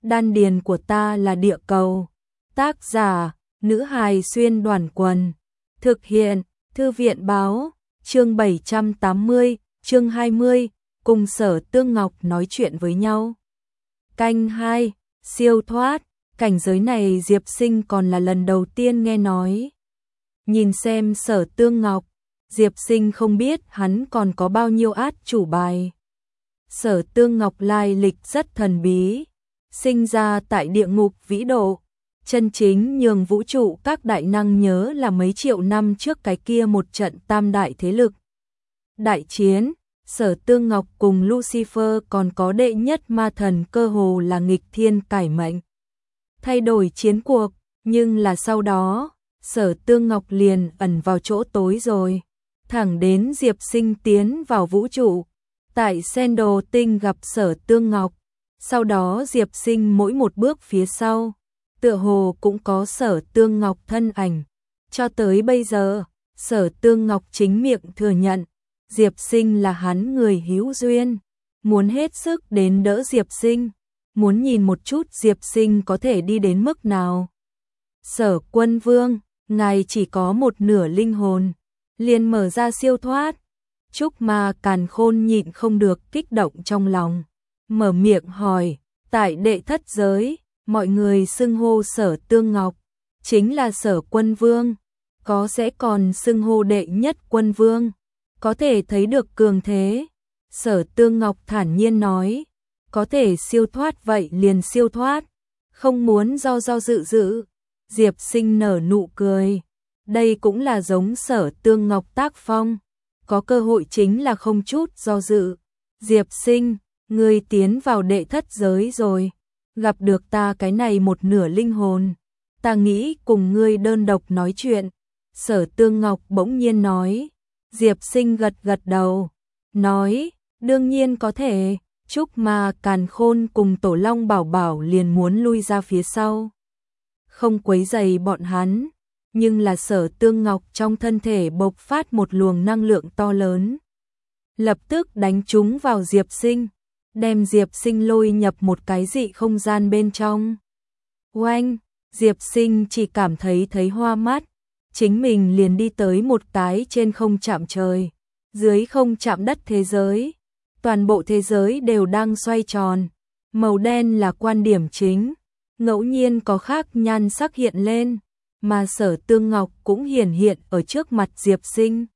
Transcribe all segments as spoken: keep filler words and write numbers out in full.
Đan điền của ta là địa cầu. Tác giả, nữ hài xuyên đoàn quần. Thực hiện, thư viện báo, chương bảy trăm tám mươi, chương hai mươi, cùng Sở Tương Ngọc nói chuyện với nhau. Canh hai, siêu thoát, cảnh giới này Diệp Sinh còn là lần đầu tiên nghe nói. Nhìn xem Sở Tương Ngọc, Diệp Sinh không biết hắn còn có bao nhiêu át chủ bài. Sở Tương Ngọc lai lịch rất thần bí, sinh ra tại địa ngục vĩ độ, chân chính nhường vũ trụ các đại năng nhớ là mấy triệu năm trước cái kia một trận tam đại thế lực. Đại chiến, Sở Tương Ngọc cùng Lucifer còn có đệ nhất ma thần cơ hồ là nghịch thiên cải mệnh. Thay đổi chiến cuộc, nhưng là sau đó, Sở Tương Ngọc liền ẩn vào chỗ tối rồi. Thẳng đến Diệp Sinh tiến vào vũ trụ, tại Sen Đồ Tinh gặp Sở Tương Ngọc, sau đó Diệp Sinh mỗi một bước phía sau, tựa hồ cũng có Sở Tương Ngọc thân ảnh. Cho tới bây giờ, Sở Tương Ngọc chính miệng thừa nhận, Diệp Sinh là hắn người hữu duyên, muốn hết sức đến đỡ Diệp Sinh, muốn nhìn một chút Diệp Sinh có thể đi đến mức nào. Sở Quân Vương, ngài chỉ có một nửa linh hồn, liền mở ra siêu thoát. Trúc Ma Càn Khôn nhịn không được kích động trong lòng, mở miệng hỏi, tại đệ thất giới, mọi người xưng hô Sở Tương Ngọc, chính là Sở Quân Vương, có sẽ còn xưng hô đệ nhất Quân Vương, có thể thấy được cường thế. Sở Tương Ngọc thản nhiên nói, có thể siêu thoát vậy liền siêu thoát, không muốn do do dự dự. Diệp Sinh nở nụ cười, đây cũng là giống Sở Tương Ngọc tác phong, có cơ hội chính là không chút do dự. Diệp Sinh, ngươi tiến vào đệ thất giới rồi, gặp được ta cái này một nửa linh hồn, ta nghĩ cùng ngươi đơn độc nói chuyện. Sở Tương Ngọc bỗng nhiên nói. Diệp Sinh gật gật đầu, nói, đương nhiên có thể. Trúc Ma Càn Khôn cùng Tổ Long Bảo Bảo liền muốn lui ra phía sau, không quấy rầy bọn hắn, nhưng là Sở Tương Ngọc trong thân thể bộc phát một luồng năng lượng to lớn, lập tức đánh trúng vào Diệp Sinh, đem Diệp Sinh lôi nhập một cái dị không gian bên trong. Oanh, Diệp Sinh chỉ cảm thấy thấy hoa mắt, chính mình liền đi tới một cái trên không chạm trời, dưới không chạm đất thế giới. Toàn bộ thế giới đều đang xoay tròn, màu đen là quan điểm chính, ngẫu nhiên có khác nhan sắc hiện lên, mà Sở Tương Ngọc cũng hiển hiện ở trước mặt Diệp Sinh.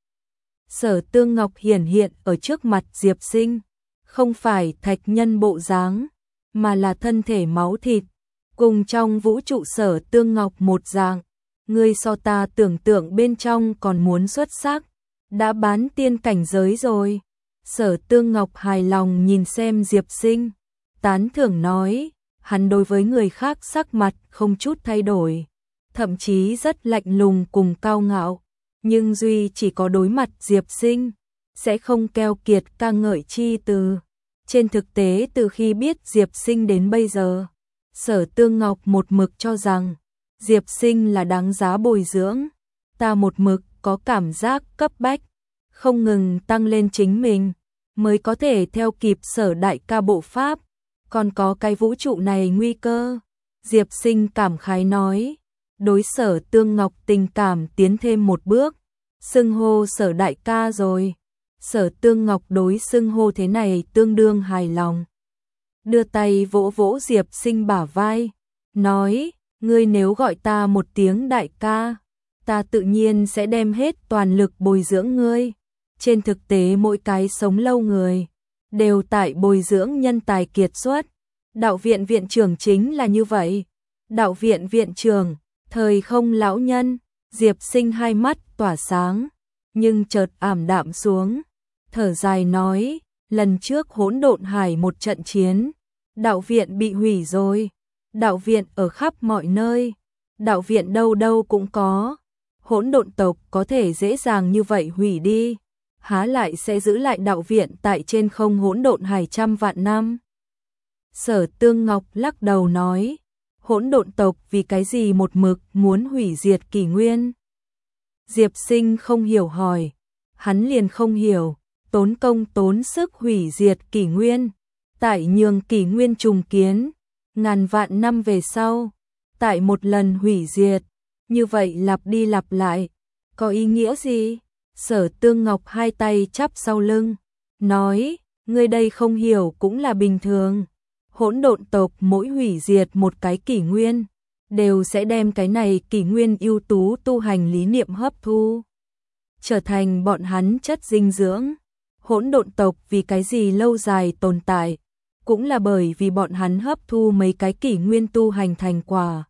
Sở Tương Ngọc hiển hiện ở trước mặt Diệp Sinh, không phải thạch nhân bộ dáng, mà là thân thể máu thịt, cùng trong vũ trụ Sở Tương Ngọc một dạng. Ngươi so ta tưởng tượng bên trong còn muốn xuất sắc, đã bán tiên cảnh giới rồi. Sở Tương Ngọc hài lòng nhìn xem Diệp Sinh, tán thưởng nói, hắn đối với người khác sắc mặt không chút thay đổi, thậm chí rất lạnh lùng cùng cao ngạo, nhưng duy chỉ có đối mặt Diệp Sinh, sẽ không keo kiệt ca ngợi chi từ. Trên thực tế từ khi biết Diệp Sinh đến bây giờ, Sở Tương Ngọc một mực cho rằng, Diệp Sinh là đáng giá bồi dưỡng, ta một mực có cảm giác cấp bách, không ngừng tăng lên chính mình, mới có thể theo kịp Sở đại ca bộ pháp, còn có cái vũ trụ này nguy cơ. Diệp Sinh cảm khái nói, đối Sở Tương Ngọc tình cảm tiến thêm một bước, xưng hô Sở đại ca rồi. Sở Tương Ngọc đối xưng hô thế này tương đương hài lòng, đưa tay vỗ vỗ Diệp Sinh bả vai, nói, ngươi nếu gọi ta một tiếng đại ca, ta tự nhiên sẽ đem hết toàn lực bồi dưỡng ngươi. Trên thực tế mỗi cái sống lâu người, đều tại bồi dưỡng nhân tài kiệt xuất. Đạo viện viện trưởng chính là như vậy. Đạo viện viện trưởng, thời không lão nhân. Diệp Sinh hai mắt tỏa sáng, nhưng chợt ảm đạm xuống, thở dài nói, lần trước hỗn độn hải một trận chiến, đạo viện bị hủy rồi. Đạo viện ở khắp mọi nơi, đạo viện đâu đâu cũng có, hỗn độn tộc có thể dễ dàng như vậy hủy đi, há lại sẽ giữ lại đạo viện tại trên không hỗn độn hải trăm vạn năm. Sở Tương Ngọc lắc đầu nói, hỗn độn tộc vì cái gì một mực muốn hủy diệt kỷ nguyên? Diệp Sinh không hiểu hỏi, hắn liền không hiểu, tốn công tốn sức hủy diệt kỷ nguyên, tại nhường kỷ nguyên trùng kiến, ngàn vạn năm về sau, tại một lần hủy diệt, như vậy lặp đi lặp lại, có ý nghĩa gì? Sở Tương Ngọc hai tay chắp sau lưng, nói, ngươi đây không hiểu cũng là bình thường. Hỗn độn tộc mỗi hủy diệt một cái kỷ nguyên, đều sẽ đem cái này kỷ nguyên ưu tú tu hành lý niệm hấp thu, trở thành bọn hắn chất dinh dưỡng. Hỗn độn tộc vì cái gì lâu dài tồn tại, cũng là bởi vì bọn hắn hấp thu mấy cái kỷ nguyên tu hành thành quả.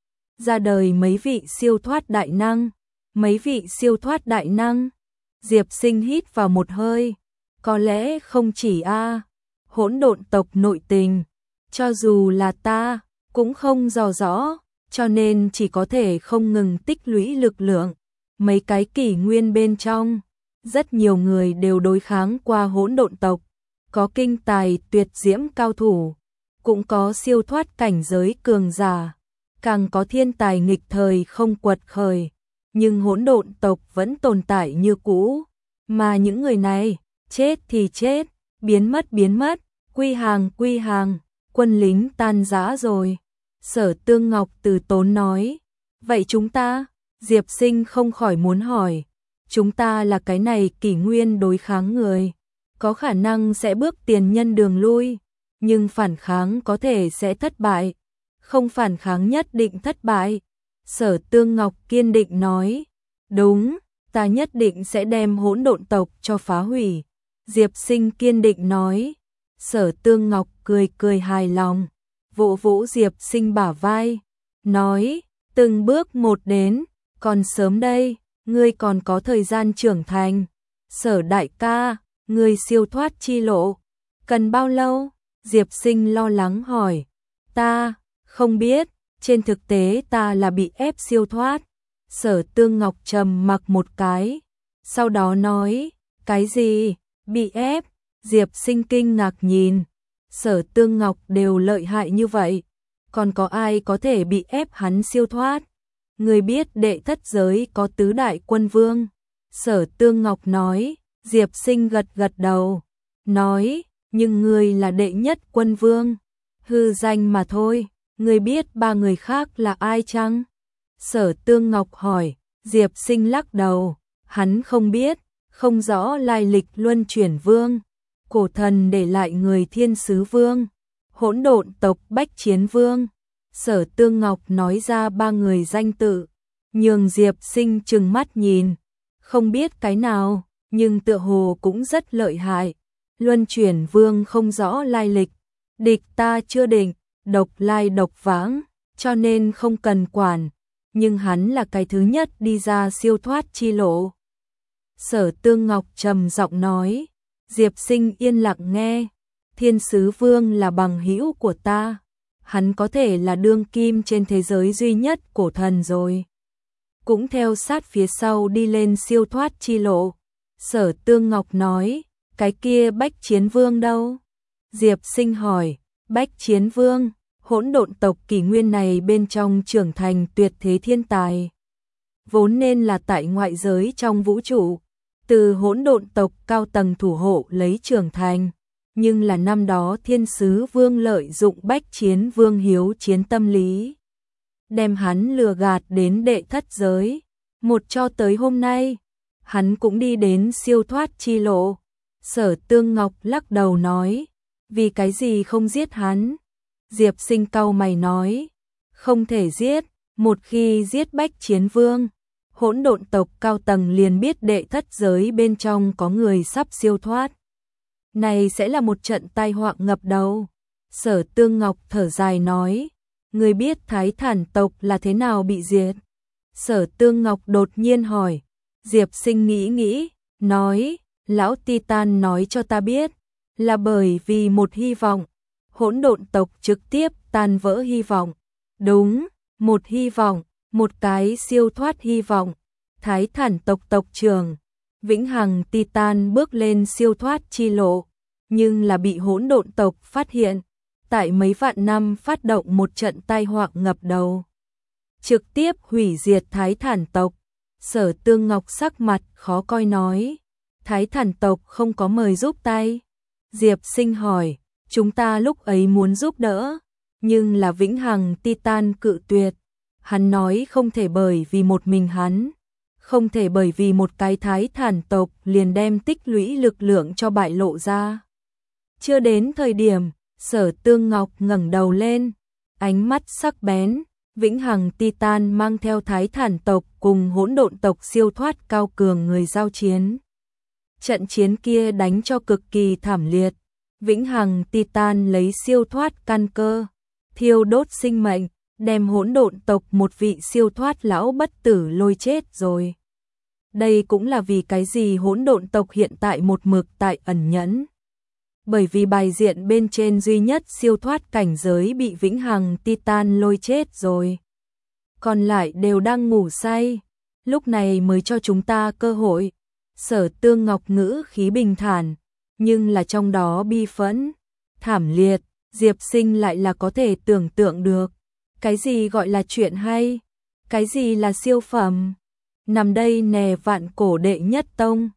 Ra đời mấy vị siêu thoát đại năng, mấy vị siêu thoát đại năng. Diệp Sinh hít vào một hơi, có lẽ không chỉ a, hỗn độn tộc nội tình, cho dù là ta, cũng không rõ rõ, cho nên chỉ có thể không ngừng tích lũy lực lượng. Mấy cái kỷ nguyên bên trong, rất nhiều người đều đối kháng qua hỗn độn tộc, có kinh tài tuyệt diễm cao thủ, cũng có siêu thoát cảnh giới cường giả, càng có thiên tài nghịch thời không quật khởi, nhưng hỗn độn tộc vẫn tồn tại như cũ, mà những người này, chết thì chết, biến mất biến mất, quy hàng quy hàng, quân lính tan rã rồi. Sở Tương Ngọc từ tốn nói, vậy chúng ta, Diệp Sinh không khỏi muốn hỏi, chúng ta là cái này kỷ nguyên đối kháng người, có khả năng sẽ bước tiền nhân đường lui, nhưng phản kháng có thể sẽ thất bại, không phản kháng nhất định thất bại. Sở Tương Ngọc kiên định nói, đúng, ta nhất định sẽ đem hỗn độn tộc cho phá hủy. Diệp Sinh kiên định nói. Sở Tương Ngọc cười cười hài lòng, vỗ vỗ Diệp Sinh bả vai, nói, từng bước một đến, còn sớm đây, ngươi còn có thời gian trưởng thành. Sở đại ca, ngươi siêu thoát chi lộ, cần bao lâu? Diệp Sinh lo lắng hỏi, ta, không biết, trên thực tế ta là bị ép siêu thoát. Sở Tương Ngọc trầm mặc một cái, sau đó nói, cái gì, bị ép? Diệp Sinh kinh ngạc nhìn, Sở Tương Ngọc đều lợi hại như vậy, còn có ai có thể bị ép hắn siêu thoát? Người biết đệ thất giới có tứ đại quân vương. Sở Tương Ngọc nói, Diệp Sinh gật gật đầu, nói, nhưng người là đệ nhất quân vương, hư danh mà thôi, người biết ba người khác là ai chăng? Sở Tương Ngọc hỏi, Diệp Sinh lắc đầu, hắn không biết, không rõ lai lịch luân chuyển vương, cổ thần để lại người thiên sứ vương, hỗn độn tộc bách chiến vương. Sở Tương Ngọc nói ra ba người danh tự, nhường Diệp Sinh trừng mắt nhìn, không biết cái nào, nhưng tựa hồ cũng rất lợi hại. Luân chuyển vương không rõ lai lịch, địch ta chưa định, độc lai độc vãng, cho nên không cần quản, nhưng hắn là cái thứ nhất đi ra siêu thoát chi lộ. Sở Tương Ngọc trầm giọng nói, Diệp Sinh yên lặng nghe, thiên sứ vương là bằng hữu của ta, hắn có thể là đương kim trên thế giới duy nhất cổ thần rồi. Cũng theo sát phía sau đi lên siêu thoát chi lộ. Sở Tương Ngọc nói, cái kia bách chiến vương đâu? Diệp Sinh hỏi, bách chiến vương, hỗn độn tộc kỷ nguyên này bên trong trưởng thành tuyệt thế thiên tài. Vốn nên là tại ngoại giới trong vũ trụ, từ hỗn độn tộc cao tầng thủ hộ lấy trưởng thành, nhưng là năm đó thiên sứ vương lợi dụng bách chiến vương hiếu chiến tâm lý, đem hắn lừa gạt đến đệ thất giới, một cho tới hôm nay, hắn cũng đi đến siêu thoát chi lộ. Sở Tương Ngọc lắc đầu nói, vì cái gì không giết hắn? Diệp Sinh cau mày nói, không thể giết, một khi giết bách chiến vương, hỗn độn tộc cao tầng liền biết đệ thất giới bên trong có người sắp siêu thoát. Này sẽ là một trận tai họa ngập đầu. Sở Tương Ngọc thở dài nói, người biết Thái Thản tộc là thế nào bị diệt? Sở Tương Ngọc đột nhiên hỏi. Diệp Sinh nghĩ nghĩ, nói, lão Titan nói cho ta biết, là bởi vì một hy vọng, hỗn độn tộc trực tiếp tan vỡ hy vọng. Đúng, một hy vọng, một cái siêu thoát hy vọng. Thái Thản tộc tộc trưởng, vĩnh hằng Titan bước lên siêu thoát chi lộ, nhưng là bị hỗn độn tộc phát hiện, tại mấy vạn năm phát động một trận tai họa ngập đầu, trực tiếp hủy diệt Thái Thản tộc. Sở Tương Ngọc sắc mặt khó coi nói, Thái Thản tộc không có mời giúp tay. Diệp Sinh hỏi, chúng ta lúc ấy muốn giúp đỡ, nhưng là vĩnh hằng Titan cự tuyệt. Hắn nói không thể bởi vì một mình hắn, không thể bởi vì một cái thái thản tộc liền đem tích lũy lực lượng cho bại lộ ra. Chưa đến thời điểm, Sở Tương Ngọc ngẩng đầu lên, ánh mắt sắc bén, vĩnh hằng Titan mang theo thái thản tộc cùng hỗn độn tộc siêu thoát cao cường người giao chiến. Trận chiến kia đánh cho cực kỳ thảm liệt, vĩnh hằng Titan lấy siêu thoát căn cơ, thiêu đốt sinh mệnh, đem hỗn độn tộc một vị siêu thoát lão bất tử lôi chết rồi. Đây cũng là vì cái gì hỗn độn tộc hiện tại một mực tại ẩn nhẫn. Bởi vì bài diện bên trên duy nhất siêu thoát cảnh giới bị vĩnh hằng Titan lôi chết rồi. Còn lại đều đang ngủ say, lúc này mới cho chúng ta cơ hội. Sở Tương Ngọc ngữ khí bình thản, nhưng là trong đó bi phẫn, thảm liệt, Diệp Sinh lại là có thể tưởng tượng được. Cái gì gọi là chuyện hay? Cái gì là siêu phẩm? Nằm đây nè vạn cổ đệ nhất tông,